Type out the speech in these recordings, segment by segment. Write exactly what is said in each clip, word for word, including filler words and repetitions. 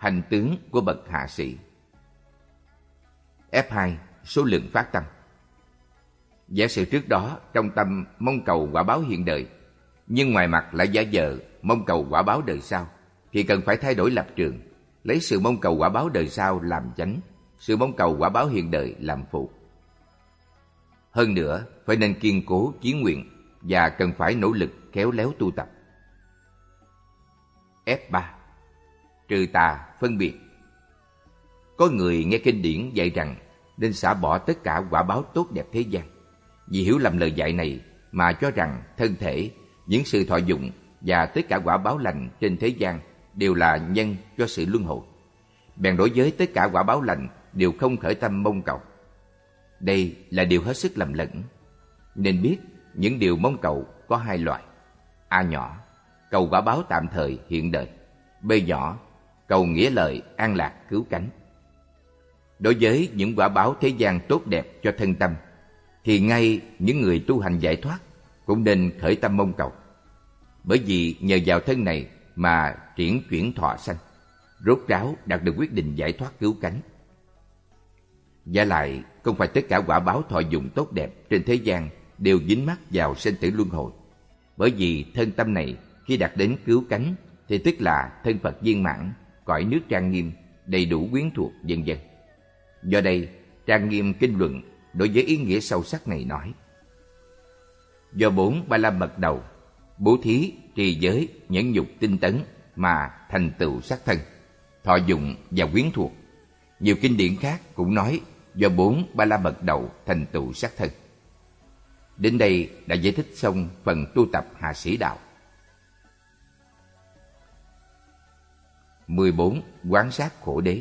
hành tướng của bậc hạ sĩ. F hai. Số lượng phát tâm. Giả sử trước đó trong tâm mong cầu quả báo hiện đời, nhưng ngoài mặt lại giả vờ mong cầu quả báo đời sau, thì cần phải thay đổi lập trường, lấy sự mong cầu quả báo đời sau làm chánh, sự mong cầu quả báo hiện đời làm phụ. Hơn nữa, phải nên kiên cố chí nguyện và cần phải nỗ lực khéo léo tu tập. F ba. Trừ tà phân biệt. Có người nghe kinh điển dạy rằng nên xả bỏ tất cả quả báo tốt đẹp thế gian, vì hiểu lầm lời dạy này mà cho rằng thân thể, những sự thọ dụng và tất cả quả báo lành trên thế gian đều là nhân cho sự luân hồi. Bèn đối với tất cả quả báo lành đều không khởi tâm mong cầu. Đây là điều hết sức lầm lẫn. Nên biết những điều mong cầu có hai loại. A nhỏ, cầu quả báo tạm thời hiện đời. B nhỏ, cầu nghĩa lợi an lạc cứu cánh. Đối với những quả báo thế gian tốt đẹp cho thân tâm, thì ngay những người tu hành giải thoát cũng nên khởi tâm mong cầu. Bởi vì nhờ vào thân này mà triển chuyển thọ sanh, rốt ráo đạt được quyết định giải thoát cứu cánh. Và lại, không phải tất cả quả báo thọ dụng tốt đẹp trên thế gian đều dính mắc vào sinh tử luân hồi. Bởi vì thân tâm này khi đạt đến cứu cánh thì tức là thân Phật viên mãn, cõi nước trang nghiêm, đầy đủ quyến thuộc, vân vân. Do đây, Trang Nghiêm Kinh Luận đối với ý nghĩa sâu sắc này nói: do bốn ba la mật đầu, bố thí, trì giới, nhẫn nhục, tinh tấn mà thành tựu sắc thân, thọ dụng và quyến thuộc. Nhiều kinh điển khác cũng nói do bốn ba la mật đầu thành tựu sắc thân. Đến đây đã giải thích xong phần tu tập hạ sĩ đạo. mười bốn. Quán sát khổ đế.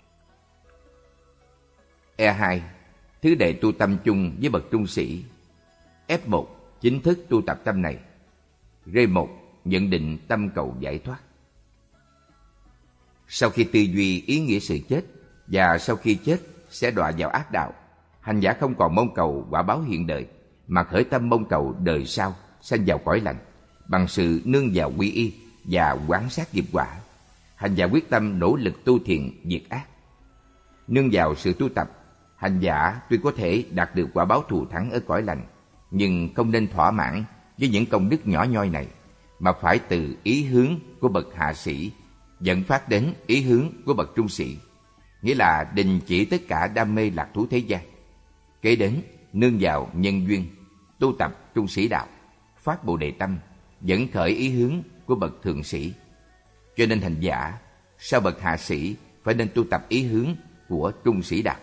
E hai. Thứ đệ tu tâm chung với bậc trung sĩ. F một. Chính thức tu tập tâm này. R một. Nhận định tâm cầu giải thoát. Sau khi tư duy ý nghĩa sự chết và sau khi chết sẽ đọa vào ác đạo, hành giả không còn mong cầu quả báo hiện đời, mà khởi tâm mong cầu đời sau sanh vào cõi lành bằng sự nương vào quy y và quán sát nghiệp quả. Hành giả quyết tâm nỗ lực tu thiện diệt ác. Nương vào sự tu tập, hành giả tuy có thể đạt được quả báo thù thắng ở cõi lành, nhưng không nên thỏa mãn với những công đức nhỏ nhoi này, mà phải từ ý hướng của bậc hạ sĩ dẫn phát đến ý hướng của bậc trung sĩ, nghĩa là đình chỉ tất cả đam mê lạc thú thế gian. Kế đến nương vào nhân duyên, tu tập trung sĩ đạo, phát bồ đề tâm, dẫn khởi ý hướng của bậc thượng sĩ. Cho nên hành giả sau bậc hạ sĩ phải nên tu tập ý hướng của trung sĩ đạo.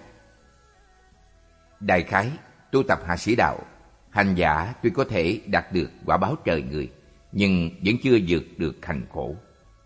Đại khái, tu tập hạ sĩ đạo, hành giả tuy có thể đạt được quả báo trời người, nhưng vẫn chưa vượt được hành khổ.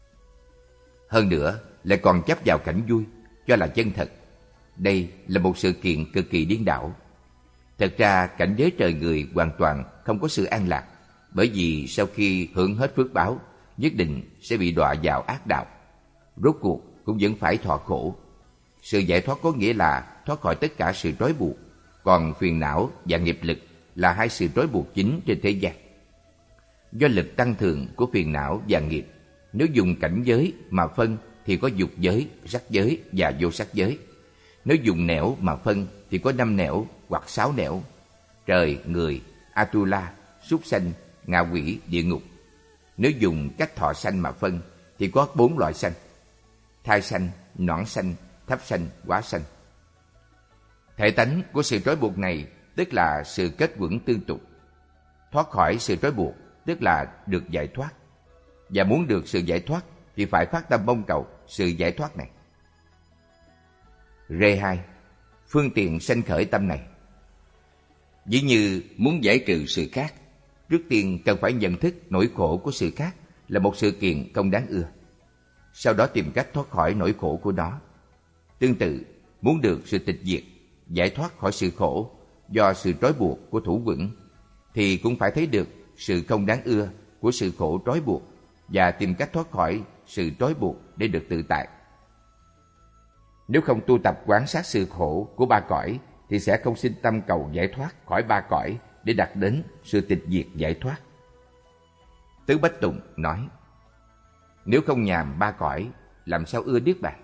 Hơn nữa, lại còn chấp vào cảnh vui, cho là chân thật. Đây là một sự kiện cực kỳ điên đảo. Thật ra, cảnh giới trời người hoàn toàn không có sự an lạc, bởi vì sau khi hưởng hết phước báo, nhất định sẽ bị đọa vào ác đạo. Rốt cuộc cũng vẫn phải thọ khổ. Sự giải thoát có nghĩa là thoát khỏi tất cả sự trói buộc, còn phiền não và nghiệp lực là hai sự trói buộc chính trên thế gian. Do lực tăng thường của phiền não và nghiệp, nếu dùng cảnh giới mà phân thì có dục giới, sắc giới và vô sắc giới. Nếu dùng nẻo mà phân thì có năm nẻo hoặc sáu nẻo: trời, người, Atula, súc sanh, ngạ quỷ, địa ngục. Nếu dùng cách thọ sanh mà phân thì có bốn loại sanh: thai sanh, noãn sanh, thấp sanh, hóa sanh. Thể tánh của sự trói buộc này tức là sự kết quẩn tương tục. Thoát khỏi sự trói buộc tức là được giải thoát. Và muốn được sự giải thoát thì phải phát tâm mong cầu sự giải thoát này. R hai. Phương tiện sanh khởi tâm này. Ví như muốn giải trừ sự khác, trước tiên cần phải nhận thức nỗi khổ của sự khác là một sự kiện không đáng ưa. Sau đó tìm cách thoát khỏi nỗi khổ của nó. Tương tự, muốn được sự tịch diệt, giải thoát khỏi sự khổ do sự trói buộc của thủ quẩn, thì cũng phải thấy được sự không đáng ưa của sự khổ trói buộc và tìm cách thoát khỏi sự trói buộc để được tự tại. Nếu không tu tập quán sát sự khổ của ba cõi thì sẽ không sinh tâm cầu giải thoát khỏi ba cõi để đạt đến sự tịch diệt giải thoát. Tứ Bách Tùng nói: nếu không nhàm ba cõi, làm sao ưa Niết Bàn.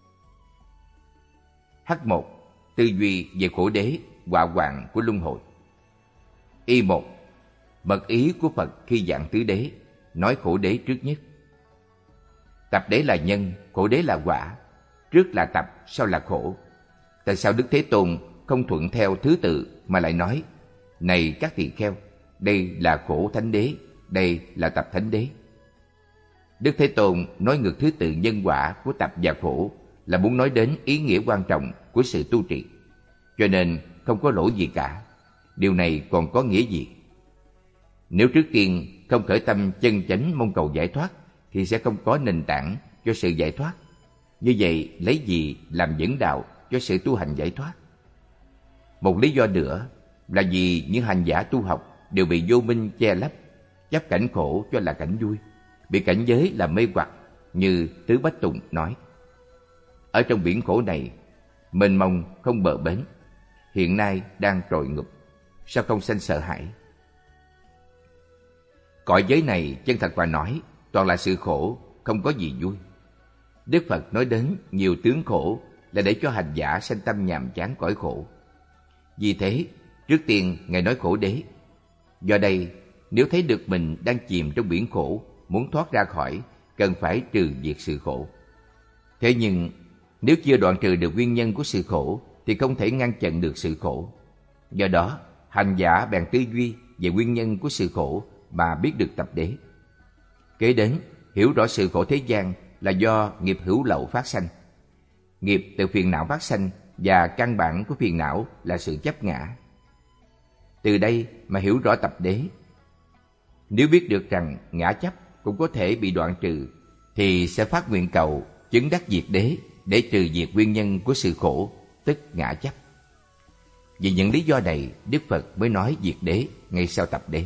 H một. Tư duy về khổ đế, họa hoạn của luân hồi. Y một. Mật ý của Phật khi giảng tứ đế, nói khổ đế trước nhất. Tập đế là nhân, khổ đế là quả. Trước là tập, sau là khổ. Tại sao Đức Thế Tôn không thuận theo thứ tự mà lại nói: này các tỳ kheo, đây là khổ thánh đế, đây là tập thánh đế? Đức Thế Tôn nói ngược thứ tự nhân quả của tập và khổ là muốn nói đến ý nghĩa quan trọng của sự tu trì. Cho nên không có lỗi gì cả. Điều này còn có nghĩa gì? Nếu trước tiên không khởi tâm chân chánh mong cầu giải thoát thì sẽ không có nền tảng cho sự giải thoát. Như vậy lấy gì làm dẫn đạo cho sự tu hành giải thoát? Một lý do nữa là vì những hành giả tu học đều bị vô minh che lấp, chấp cảnh khổ cho là cảnh vui, bị cảnh giới làm mê hoặc, như Tứ Bách Tùng nói. Ở trong biển khổ này, mênh mông không bờ bến, hiện nay đang trồi ngụp, sao không sanh sợ hãi? Cõi giới này chân thật mà nói toàn là sự khổ, không có gì vui. Đức Phật nói đến nhiều tướng khổ là để cho hành giả sanh tâm nhàm chán cõi khổ. Vì thế, trước tiên Ngài nói khổ đế. Do đây, nếu thấy được mình đang chìm trong biển khổ, muốn thoát ra khỏi, cần phải trừ diệt sự khổ. Thế nhưng, nếu chưa đoạn trừ được nguyên nhân của sự khổ, thì không thể ngăn chặn được sự khổ. Do đó, hành giả bèn tư duy về nguyên nhân của sự khổ mà biết được tập đế. Kế đến, hiểu rõ sự khổ thế gian là do nghiệp hữu lậu phát sanh. Nghiệp từ phiền não phát sanh và căn bản của phiền não là sự chấp ngã. Từ đây mà hiểu rõ tập đế. Nếu biết được rằng ngã chấp cũng có thể bị đoạn trừ, thì sẽ phát nguyện cầu chứng đắc diệt đế để trừ diệt nguyên nhân của sự khổ, tức ngã chấp. Vì những lý do này, Đức Phật mới nói diệt đế ngay sau tập đế.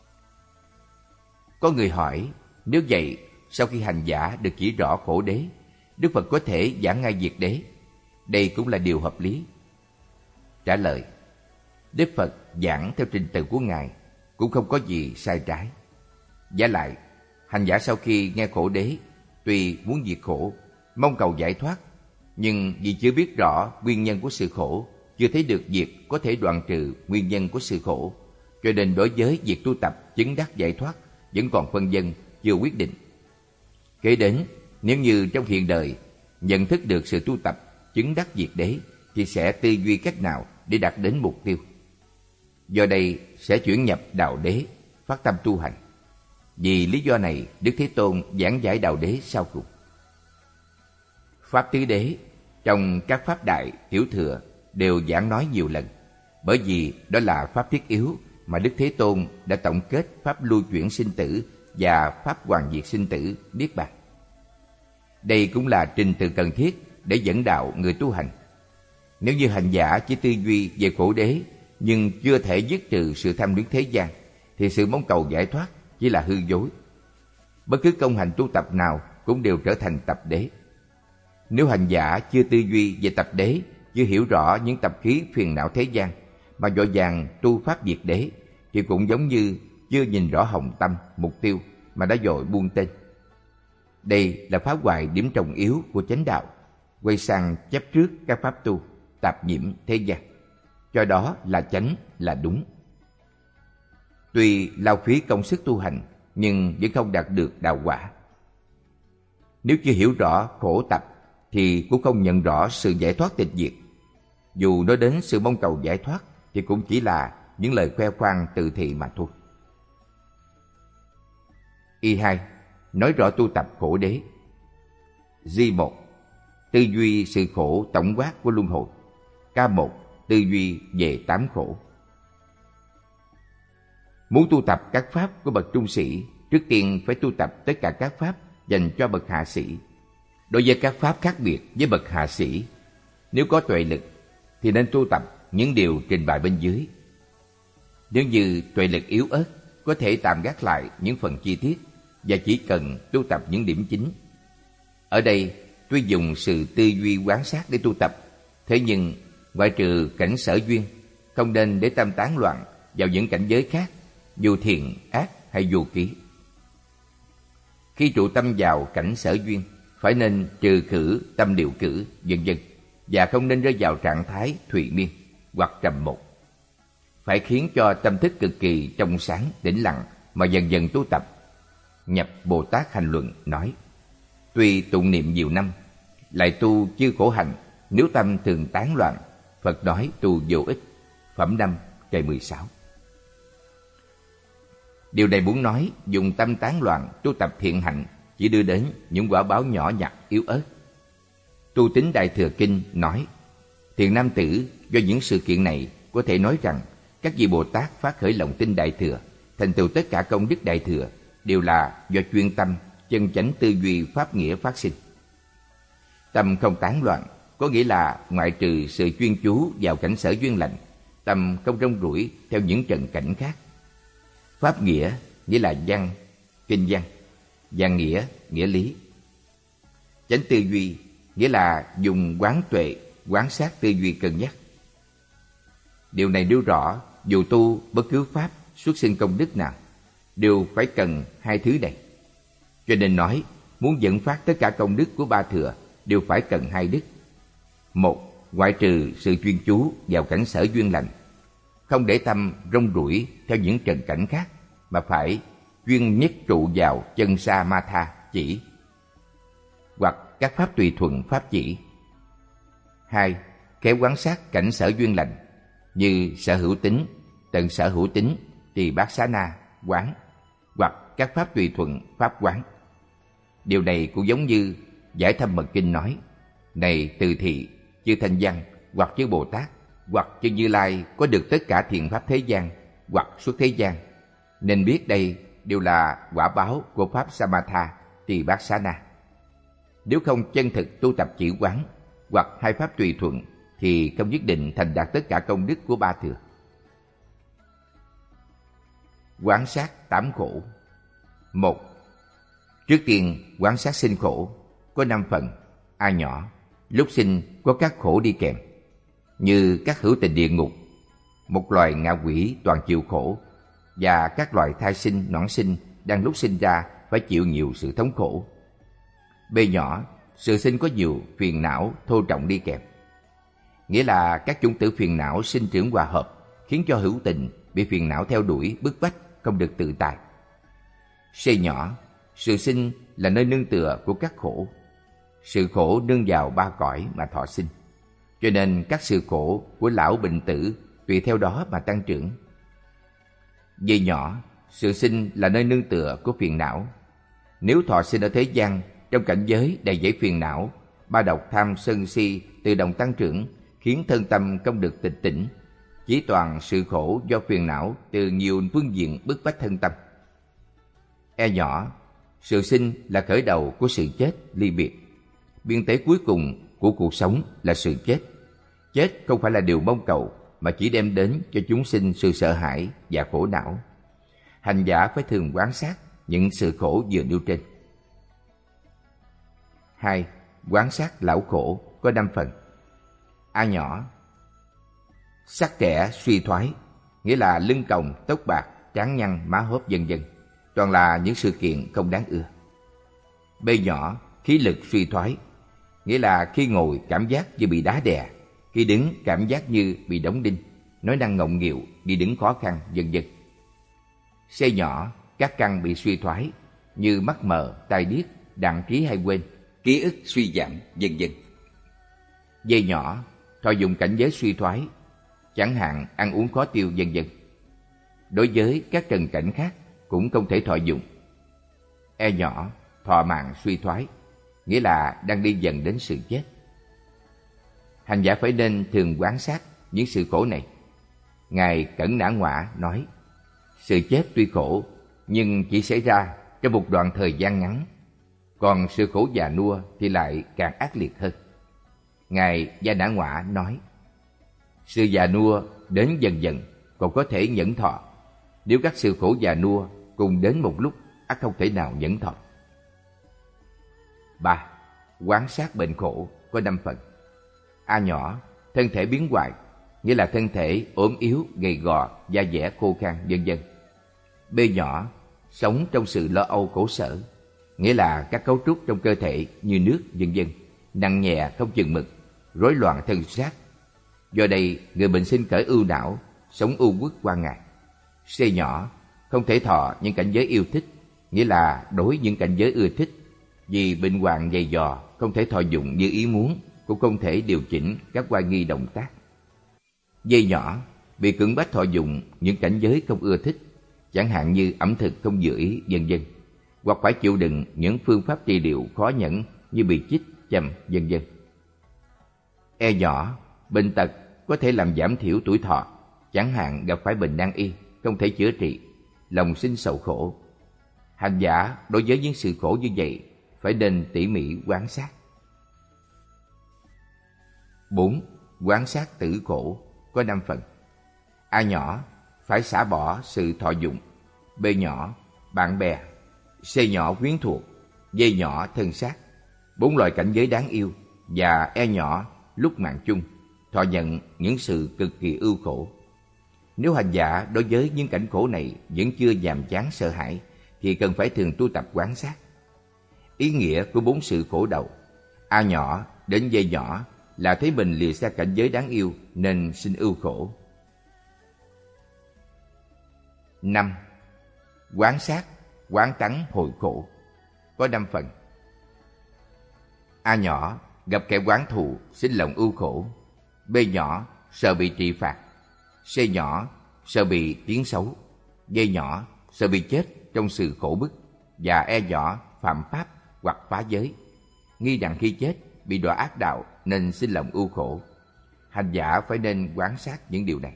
Có người hỏi, nếu vậy, sau khi hành giả được chỉ rõ khổ đế, Đức Phật có thể giảng ngay diệt đế? Đây cũng là điều hợp lý. Trả lời, Đức Phật giảng theo trình tự của Ngài cũng không có gì sai trái. Vả lại, hành giả sau khi nghe khổ đế, tuy muốn diệt khổ, mong cầu giải thoát, nhưng vì chưa biết rõ nguyên nhân của sự khổ, chưa thấy được việc có thể đoạn trừ nguyên nhân của sự khổ, cho nên đối với việc tu tập chứng đắc giải thoát vẫn còn phân vân, chưa quyết định. Kế đến, nếu như trong hiện đời nhận thức được sự tu tập chứng đắc diệt đế, thì sẽ tư duy cách nào để đạt đến mục tiêu. Do đây sẽ chuyển nhập đạo đế, phát tâm tu hành. Vì lý do này, Đức Thế Tôn giảng giải đạo đế sau cùng. Pháp tứ đế trong các pháp đại, tiểu thừa đều giảng nói nhiều lần, bởi vì đó là pháp thiết yếu mà Đức Thế Tôn đã tổng kết pháp lưu chuyển sinh tử và pháp hoàn diệt sinh tử, Niết Bàn. Đây cũng là trình tự cần thiết để dẫn đạo người tu hành. Nếu như hành giả chỉ tư duy về khổ đế nhưng chưa thể dứt trừ sự tham luyến thế gian, thì sự mong cầu giải thoát chỉ là hư dối. Bất cứ công hành tu tập nào cũng đều trở thành tập đế. Nếu hành giả chưa tư duy về tập đế, chưa hiểu rõ những tập khí phiền não thế gian, mà vội vàng tu pháp diệt đế, thì cũng giống như chưa nhìn rõ hồng tâm, mục tiêu mà đã vội buông tên. Đây là phá hoại điểm trọng yếu của chánh đạo, quay sang chấp trước các pháp tu, tạp nhiễm thế gian, cho đó là chánh, là đúng. Tuy lao phí công sức tu hành, nhưng vẫn không đạt được đạo quả. Nếu chưa hiểu rõ khổ tập, thì cũng không nhận rõ sự giải thoát tịch diệt. Dù nói đến sự mong cầu giải thoát, thì cũng chỉ là những lời khoe khoang tự thị mà thôi. Y hai. Nói rõ tu tập khổ đế. G một. Tư duy sự khổ tổng quát của luân hồi. K một. Tư duy về tám khổ. Muốn tu tập các pháp của bậc trung sĩ, trước tiên phải tu tập tất cả các pháp dành cho bậc hạ sĩ. Đối với các pháp khác biệt với bậc hạ sĩ, nếu có tuệ lực thì nên tu tập những điều trình bày bên dưới. Nếu như tuệ lực yếu ớt, có thể tạm gác lại những phần chi tiết và chỉ cần tu tập những điểm chính. Ở đây, tuy dùng sự tư duy quán sát để tu tập, thế nhưng ngoại trừ cảnh sở duyên, không nên để tâm tán loạn vào những cảnh giới khác, dù thiện, ác hay vô ký. Khi trụ tâm vào cảnh sở duyên, phải nên trừ khử tâm điều cử, vân vân, và không nên rơi vào trạng thái thụy miên hoặc trầm một. Phải khiến cho tâm thức cực kỳ trong sáng, tĩnh lặng mà dần dần tu tập. Nhập Bồ Tát Hành Luận nói: tuy tụng niệm nhiều năm, lại tu chưa khổ hành, nếu tâm thường tán loạn, Phật nói tu vô ích. Phẩm năm, cây mười sáu. Điều này muốn nói dùng tâm tán loạn tu tập thiện hạnh chỉ đưa đến những quả báo nhỏ nhặt yếu ớt. Tu Tín Đại Thừa Kinh nói: thiện nam tử, do những sự kiện này có thể nói rằng các vị Bồ Tát phát khởi lòng tin Đại Thừa, thành tựu tất cả công đức Đại Thừa đều là do chuyên tâm, chân chánh tư duy pháp nghĩa phát sinh. Tâm không tán loạn có nghĩa là ngoại trừ sự chuyên chú vào cảnh sở duyên lành, tâm không rong ruổi theo những trần cảnh khác. Pháp nghĩa nghĩa là văn, kinh văn, văn nghĩa, nghĩa lý. Chánh tư duy nghĩa là dùng quán tuệ, quán sát tư duy cân nhắc. Điều này nêu rõ dù tu bất cứ pháp xuất sinh công đức nào đều phải cần hai thứ này. Cho nên nói muốn dẫn phát tất cả công đức của ba thừa đều phải cần hai đức. Một, ngoại trừ sự chuyên chú vào cảnh sở duyên lành, không để tâm rong ruổi theo những trần cảnh khác, mà phải chuyên nhất trụ vào chân sa ma tha chỉ, hoặc các pháp tùy thuận pháp chỉ. Hai, khéo quán sát cảnh sở duyên lành như sở hữu tính, tận sở hữu tính, tỳ bát xá na quán, hoặc các pháp tùy thuận pháp quán. Điều này cũng giống như Giải Thâm Mật Kinh nói: này Từ Thị, chư Thanh Văn hoặc chư Bồ Tát hoặc chư Như Lai có được tất cả thiện pháp thế gian hoặc xuất thế gian, nên biết đây đều là quả báo của pháp Samatha, Tỳ bát xá na. Nếu không chân thực tu tập chỉ quán hoặc hai pháp tùy thuận thì không nhất định thành đạt tất cả công đức của ba thừa. Quán sát tám khổ. Một, trước tiên quán sát sinh khổ có năm phần. A nhỏ, lúc sinh có các khổ đi kèm, như các hữu tình địa ngục, một loài ngạ quỷ toàn chịu khổ, và các loài thai sinh, nõn sinh đang lúc sinh ra phải chịu nhiều sự thống khổ. B nhỏ, sự sinh có nhiều phiền não thô trọng đi kèm, nghĩa là các chủng tử phiền não sinh trưởng hòa hợp, khiến cho hữu tình bị phiền não theo đuổi, bức bách, không được tự tại. C nhỏ, sự sinh là nơi nương tựa của các khổ. Sự khổ nương vào ba cõi mà thọ sinh, cho nên các sự khổ của lão bệnh tử tùy theo đó mà tăng trưởng. D nhỏ, sự sinh là nơi nương tựa của phiền não. Nếu thọ sinh ở thế gian trong cảnh giới đầy dẫy phiền não, ba độc tham sân si tự động tăng trưởng, khiến thân tâm không được tịch tỉnh, chỉ toàn sự khổ do phiền não từ nhiều phương diện bức bách thân tâm. E nhỏ, sự sinh là khởi đầu của sự chết ly biệt. Biên tế cuối cùng của cuộc sống là sự chết. Chết không phải là điều mong cầu, mà chỉ đem đến cho chúng sinh sự sợ hãi và khổ não. Hành giả phải thường quan sát những sự khổ vừa nêu trên. Hai, quan sát lão khổ có năm phần. A nhỏ, sắc trẻ suy thoái, nghĩa là lưng còng, tóc bạc, trán nhăn, má hốp vân vân, toàn là những sự kiện không đáng ưa. B nhỏ, khí lực suy thoái, nghĩa là khi ngồi cảm giác như bị đá đè, khi đứng cảm giác như bị đóng đinh, nói năng ngọng nghịu, đi đứng khó khăn, vân vân. C nhỏ, các căn bị suy thoái như mắt mờ, tai điếc, đặng trí hay quên, ký ức suy giảm, vân vân. D nhỏ, thọ dụng cảnh giới suy thoái, chẳng hạn ăn uống khó tiêu, vân vân. Đối với các trần cảnh khác cũng không thể thọ dụng. E nhỏ, thọ mạng suy thoái, nghĩa là đang đi dần đến sự chết. Hành giả phải nên thường quan sát những sự khổ này. Ngài Cẩn Nã Ngoạ nói, sự chết tuy khổ nhưng chỉ xảy ra trong một đoạn thời gian ngắn, còn sự khổ già nua thì lại càng ác liệt hơn. Ngài Gia Nã Ngoạ nói, sự già nua đến dần dần còn có thể nhẫn thọ, nếu các sự khổ già nua cùng đến một lúc ắt không thể nào nhẫn thọ. Ba, quan sát bệnh khổ có năm phần. A nhỏ, thân thể biến hoại, nghĩa là thân thể ốm yếu, gầy gò, da dẻ khô khan, vân vân. B nhỏ, sống trong sự lo âu khổ sở. nghĩa là các cấu trúc trong cơ thể như nước, vân vân, nặng nhẹ không chừng mực, rối loạn thân xác. Do đây, người bệnh sinh khởi ưu não, sống u uất qua ngày. C nhỏ, không thể thọ những cảnh giới yêu thích, nghĩa là đối những cảnh giới ưa thích, vì bệnh hoạn dày dò, không thể thọ dụng như ý muốn, cũng không thể điều chỉnh các oai nghi động tác. D nhỏ, bị cưỡng bách thọ dụng những cảnh giới không ưa thích, chẳng hạn như ẩm thực không vừa ý, vân vân, hoặc phải chịu đựng những phương pháp trị liệu khó nhẫn như bị chích, châm, vân vân. E nhỏ, bệnh tật có thể làm giảm thiểu tuổi thọ, chẳng hạn gặp phải bệnh nan y, không thể chữa trị, lòng sinh sầu khổ. Hành giả đối với những sự khổ như vậy phải nên tỉ mỉ quan sát. Bốn. Quan sát tử khổ có năm phần. A nhỏ, phải xả bỏ sự thọ dụng. B nhỏ, bạn bè. C nhỏ, quyến thuộc. D nhỏ, thân xác. Bốn loại cảnh giới đáng yêu. Và E nhỏ, lúc mạng chung, thọ nhận những sự cực kỳ ưu khổ. Nếu hành giả đối với những cảnh khổ này vẫn chưa nhàm chán sợ hãi, thì cần phải thường tu tập quán sát. Ý nghĩa của bốn sự khổ đầu A nhỏ đến D nhỏ là thấy mình lìa xa cảnh giới đáng yêu nên sinh ưu khổ. Năm. Quán sát, quán tắng hồi khổ có năm phần. A nhỏ, gặp kẻ oán thù, sinh lòng ưu khổ. B nhỏ, sợ bị trị phạt. C nhỏ, sợ bị tiếng xấu. D nhỏ, sợ bị chết trong sự khổ bức. Và E nhỏ, phạm pháp hoặc phá giới, nghi rằng khi chết bị đọa ác đạo nên sinh lòng ưu khổ. Hành giả phải nên quán sát những điều này.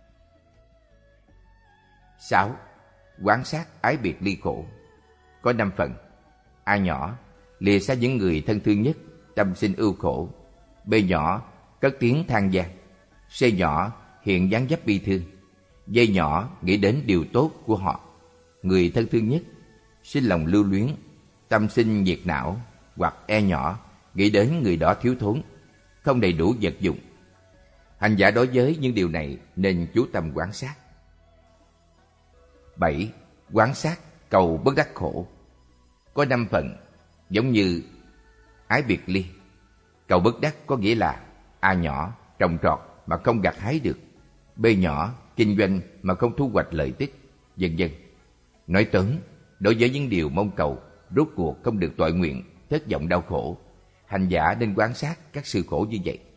Sáu. Quán sát ái biệt ly khổ có năm phần. A nhỏ, lìa xa những người thân thương nhất, tâm sinh ưu khổ. B nhỏ, cất tiếng than van. C nhỏ, hiện dáng dấp bi thương. D nhỏ, nghĩ đến điều tốt của họ, người thân thương nhất, sinh lòng lưu luyến, tâm sinh nhiệt não. Hoặc E nhỏ, nghĩ đến người đó thiếu thốn, không đầy đủ vật dụng. Hành giả đối với những điều này nên chú tâm quán sát. Bảy. Quán sát cầu bất đắc khổ có năm phần. Giống như ái biệt ly, cầu bất đắc có nghĩa là A nhỏ, trồng trọt mà không gặt hái được. B nhỏ, kinh doanh mà không thu hoạch lợi tức, vân vân. Nói tóm, đối với những điều mong cầu rốt cuộc không được toại nguyện, thất vọng đau khổ, hành giả nên quan sát các sự khổ như vậy.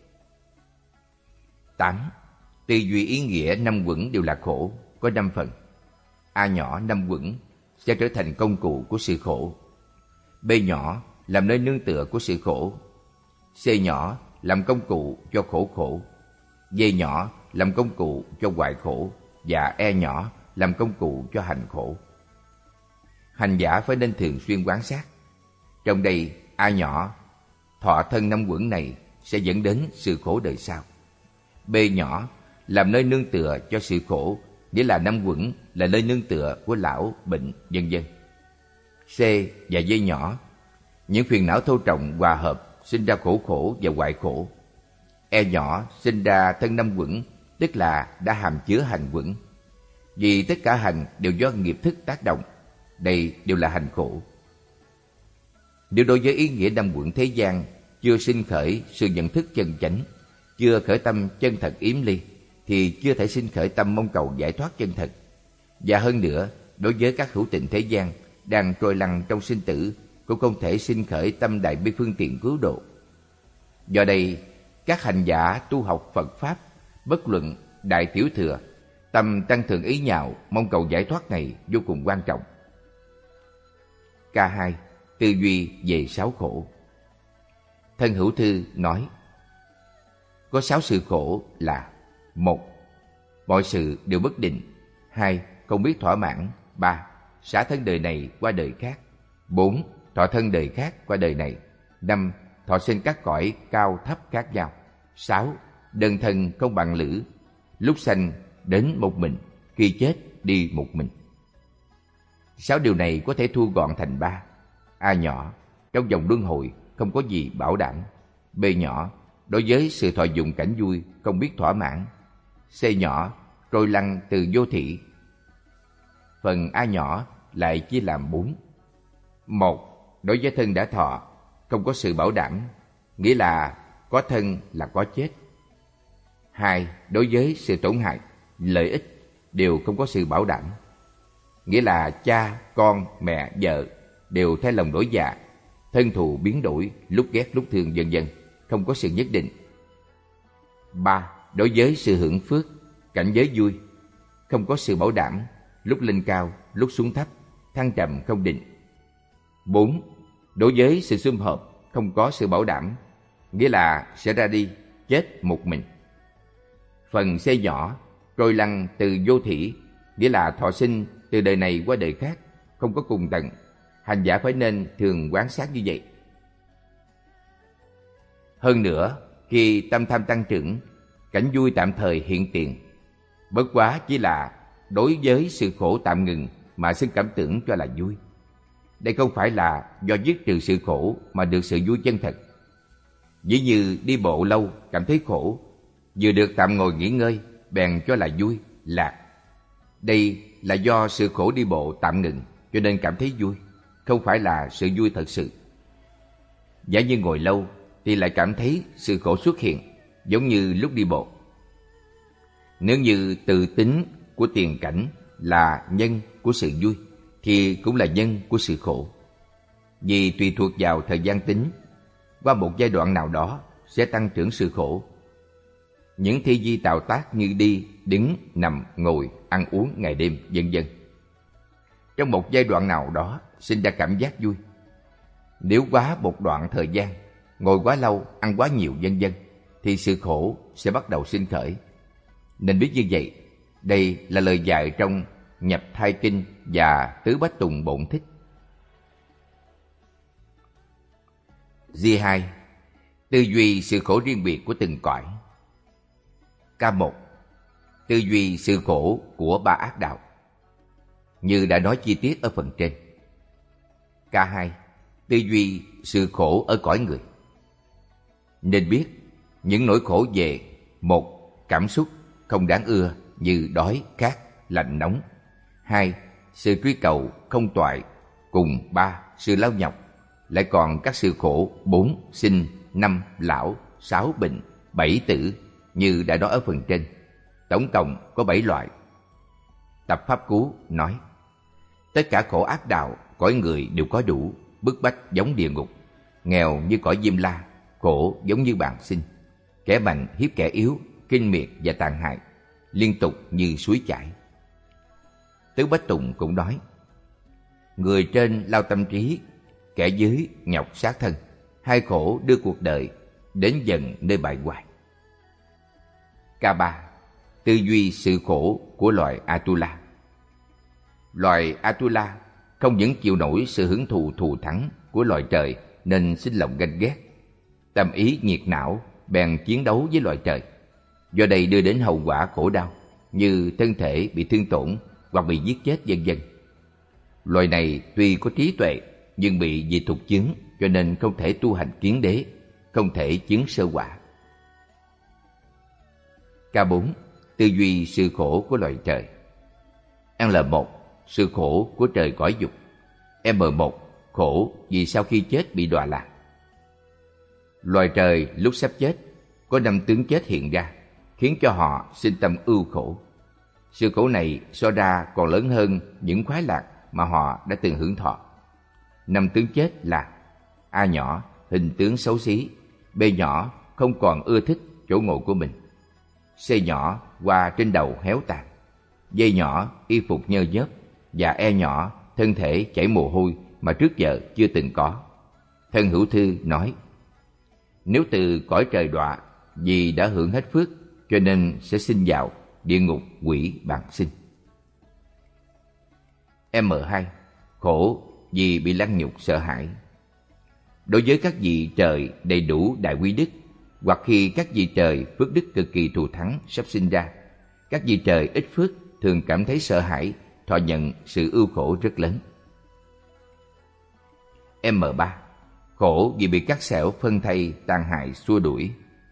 Tám. Tư duy ý nghĩa năm quẩn đều là khổ có năm phần. A nhỏ, năm quẩn sẽ trở thành công cụ của sự khổ. B nhỏ, làm nơi nương tựa của sự khổ. C nhỏ, làm công cụ cho khổ khổ. D nhỏ, làm công cụ cho hoại khổ. Và E nhỏ, làm công cụ cho hành khổ. Hành giả phải nên thường xuyên quan sát. Trong đây, A nhỏ, thọ thân năm quẩn này sẽ dẫn đến sự khổ đời sau. B nhỏ, làm nơi nương tựa cho sự khổ, nghĩa là năm quẩn là nơi nương tựa của lão, bệnh, vân vân. C và D nhỏ, những phiền não thô trọng hòa hợp sinh ra khổ khổ và hoại khổ. E nhỏ sinh ra thân năm quẩn, tức là đã hàm chứa hành quẩn. Vì tất cả hành đều do nghiệp thức tác động, đây đều là hành khổ. Nếu đối với ý nghĩa năm quẩn thế gian chưa sinh khởi sự nhận thức chân chánh, chưa khởi tâm chân thật yếm ly, thì chưa thể sinh khởi tâm mong cầu giải thoát chân thật. Và hơn nữa, đối với các hữu tình thế gian đang trôi lăn trong sinh tử, cũng không thể sinh khởi tâm đại bi phương tiện cứu độ. Do đây, các hành giả tu học Phật Pháp, bất luận đại tiểu thừa, tâm tăng thượng ý nhạo mong cầu giải thoát này vô cùng quan trọng. K hai. Tư duy về sáu khổ. Thân Hữu Thư nói, có sáu sự khổ là: một. Mọi sự đều bất định. Hai. Không biết thỏa mãn. Ba. Xả thân đời này qua đời khác. Bốn. Thọ thân đời khác qua đời này. Năm. Thọ sinh các cõi cao thấp khác nhau. Sáu. Đơn thân không bằng lữ. Lúc sanh đến một mình, khi chết đi một mình. Sáu điều này có thể thu gọn thành ba. A nhỏ, trong vòng luân hồi không có gì bảo đảm. B nhỏ, đối với sự thọ dụng cảnh vui không biết thỏa mãn. C nhỏ, trôi lăn từ vô thị. Phần A nhỏ lại chia làm bốn. Một. đối với thân đã thọ, không có sự bảo đảm, nghĩa là có thân là có chết. Hai, đối với sự tổn hại, lợi ích đều không có sự bảo đảm, nghĩa là cha, con, mẹ, vợ đều thay lòng đổi dạ, thân thù biến đổi, lúc ghét lúc thương vân vân, không có sự nhất định. Ba, đối với sự hưởng phước, cảnh giới vui, không có sự bảo đảm, lúc lên cao, lúc xuống thấp, thăng trầm không định. Bốn, đối với sự sum họp, không có sự bảo đảm, nghĩa là sẽ ra đi, chết một mình. Phần C nhỏ, trôi lăn từ vô thỉ, nghĩa là thọ sinh từ đời này qua đời khác, không có cùng tận. Hành giả phải nên thường quán sát như vậy. Hơn nữa, khi tâm tham tăng trưởng, cảnh vui tạm thời hiện tiền, bất quá chỉ là đối với sự khổ tạm ngừng mà sinh cảm tưởng cho là vui. Đây không phải là do dứt trừ sự khổ mà được sự vui chân thật. Ví như đi bộ lâu cảm thấy khổ, vừa được tạm ngồi nghỉ ngơi bèn cho là vui, lạc. Đây là do sự khổ đi bộ tạm ngừng cho nên cảm thấy vui, không phải là sự vui thật sự. Giả như ngồi lâu thì lại cảm thấy sự khổ xuất hiện, giống như lúc đi bộ. Nếu như tự tính của tiền cảnh là nhân của sự vui, thì cũng là nhân của sự khổ. Vì tùy thuộc vào thời gian tính, qua một giai đoạn nào đó sẽ tăng trưởng sự khổ. Những thi vi tạo tác như đi, đứng, nằm, ngồi, ăn uống ngày đêm, vân vân. Trong một giai đoạn nào đó sinh ra cảm giác vui. Nếu quá một đoạn thời gian, ngồi quá lâu, ăn quá nhiều, vân vân, thì sự khổ sẽ bắt đầu sinh khởi. Nên biết như vậy, đây là lời dạy trong Nhập Thai Kinh và Tứ Bách Tùng Bổn Thích. G hai. Tư duy sự khổ riêng biệt của từng cõi. K một. Tư duy sự khổ của ba ác đạo, như đã nói chi tiết ở phần trên. K hai. Tư duy sự khổ ở cõi người. Nên biết những nỗi khổ về: một, cảm xúc không đáng ưa như đói, khát, lạnh, nóng. Hai, sự truy cầu không toại. Cùng ba, sự lao nhọc. Lại còn các sự khổ: bốn, sinh, năm, lão, sáu, bệnh, bảy, tử, như đã nói ở phần trên. Tổng cộng có bảy loại. Tập Pháp Cú nói: tất cả khổ ác đạo cõi người đều có đủ, bức bách giống địa ngục, nghèo như cõi Diêm La, khổ giống như bàn sinh, kẻ mạnh hiếp kẻ yếu, kinh miệt và tàn hại, liên tục như suối chảy. Tứ Bách Tùng cũng nói: người trên lao tâm trí, kẻ dưới nhọc sát thân, hai khổ đưa cuộc đời đến dần nơi bại hoại. K ba. Tư duy sự khổ của loài Atula. Loài Atula không những chịu nổi sự hưởng thụ thù thắng của loài trời nên sinh lòng ganh ghét, tâm ý nhiệt não bèn chiến đấu với loài trời, do đây đưa đến hậu quả khổ đau như thân thể bị thương tổn hoặc bị giết chết, vân vân. Loài này tuy có trí tuệ nhưng bị dị thục chướng, cho nên không thể tu hành kiến đế, không thể chứng sơ quả. K bốn. Tư duy sự khổ của loài trời. L một. Sự khổ của trời cõi dục. M một. Khổ vì sau khi chết bị đọa lạc. Loài trời lúc sắp chết có năm tướng chết hiện ra, khiến cho họ sinh tâm ưu khổ. Sự khổ này so ra còn lớn hơn những khoái lạc mà họ đã từng hưởng thọ. Năm tướng chết là: A nhỏ, hình tướng xấu xí. B nhỏ, không còn ưa thích chỗ ngồi của mình. C nhỏ, hoa trên đầu héo tàn. D nhỏ, y phục nhơ nhớp. Và E nhỏ, thân thể chảy mồ hôi mà trước giờ chưa từng có. Thân Hữu Thư nói: nếu từ cõi trời đọa, vì đã hưởng hết phước cho nên sẽ sinh vào địa ngục quỷ bàng sinh. M hai. Khổ vì bị lăng nhục sợ hãi. Đối với các vị trời đầy đủ đại quý đức, hoặc khi các vị trời phước đức cực kỳ thù thắng sắp sinh ra, các vị trời ít phước thường cảm thấy sợ hãi, thọ nhận sự ưu khổ rất lớn. M ba. Khổ vì bị cắt xẻo, phân thây, tàn hại, xua đuổi.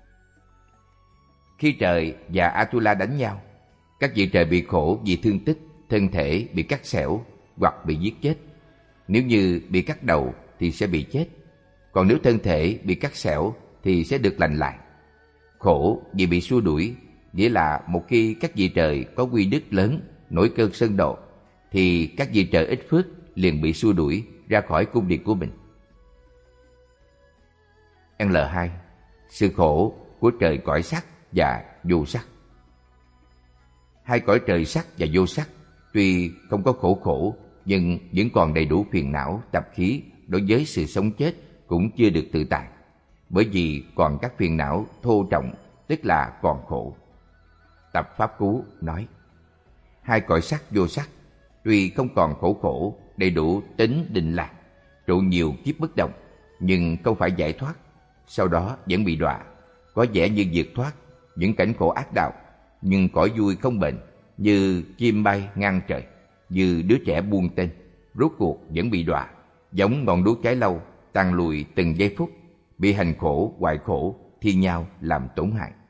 Khi trời và Atula đánh nhau, các vị trời bị khổ vì thương tích, thân thể bị cắt xẻo hoặc bị giết chết. Nếu như bị cắt đầu thì sẽ bị chết. Còn nếu thân thể bị cắt xẻo thì sẽ được lành lại. Khổ vì bị xua đuổi, nghĩa là một khi các vị trời có quy đức lớn, nổi cơn sân độ, thì các vị trời ít phước liền bị xua đuổi ra khỏi cung điện của mình. L hai. Sự khổ của trời cõi sắc và vô sắc. Hai cõi trời sắc và vô sắc tuy không có khổ khổ, nhưng vẫn còn đầy đủ phiền não, tập khí đối với sự sống chết cũng chưa được tự tại, bởi vì còn các phiền não thô trọng, tức là còn khổ. Tập Pháp Cú nói, hai cõi sắc vô sắc tuy không còn khổ khổ, đầy đủ tính định lạc, trụ nhiều kiếp bất động, nhưng không phải giải thoát, sau đó vẫn bị đọa, có vẻ như vượt thoát những cảnh khổ ác đạo, nhưng cõi vui không bền, như chim bay ngang trời, như đứa trẻ buông tên, rốt cuộc vẫn bị đọa, giống ngọn đuốc cháy lâu, tan lùi từng giây phút, bị hành khổ, hoại khổ, thi nhau làm tổn hại.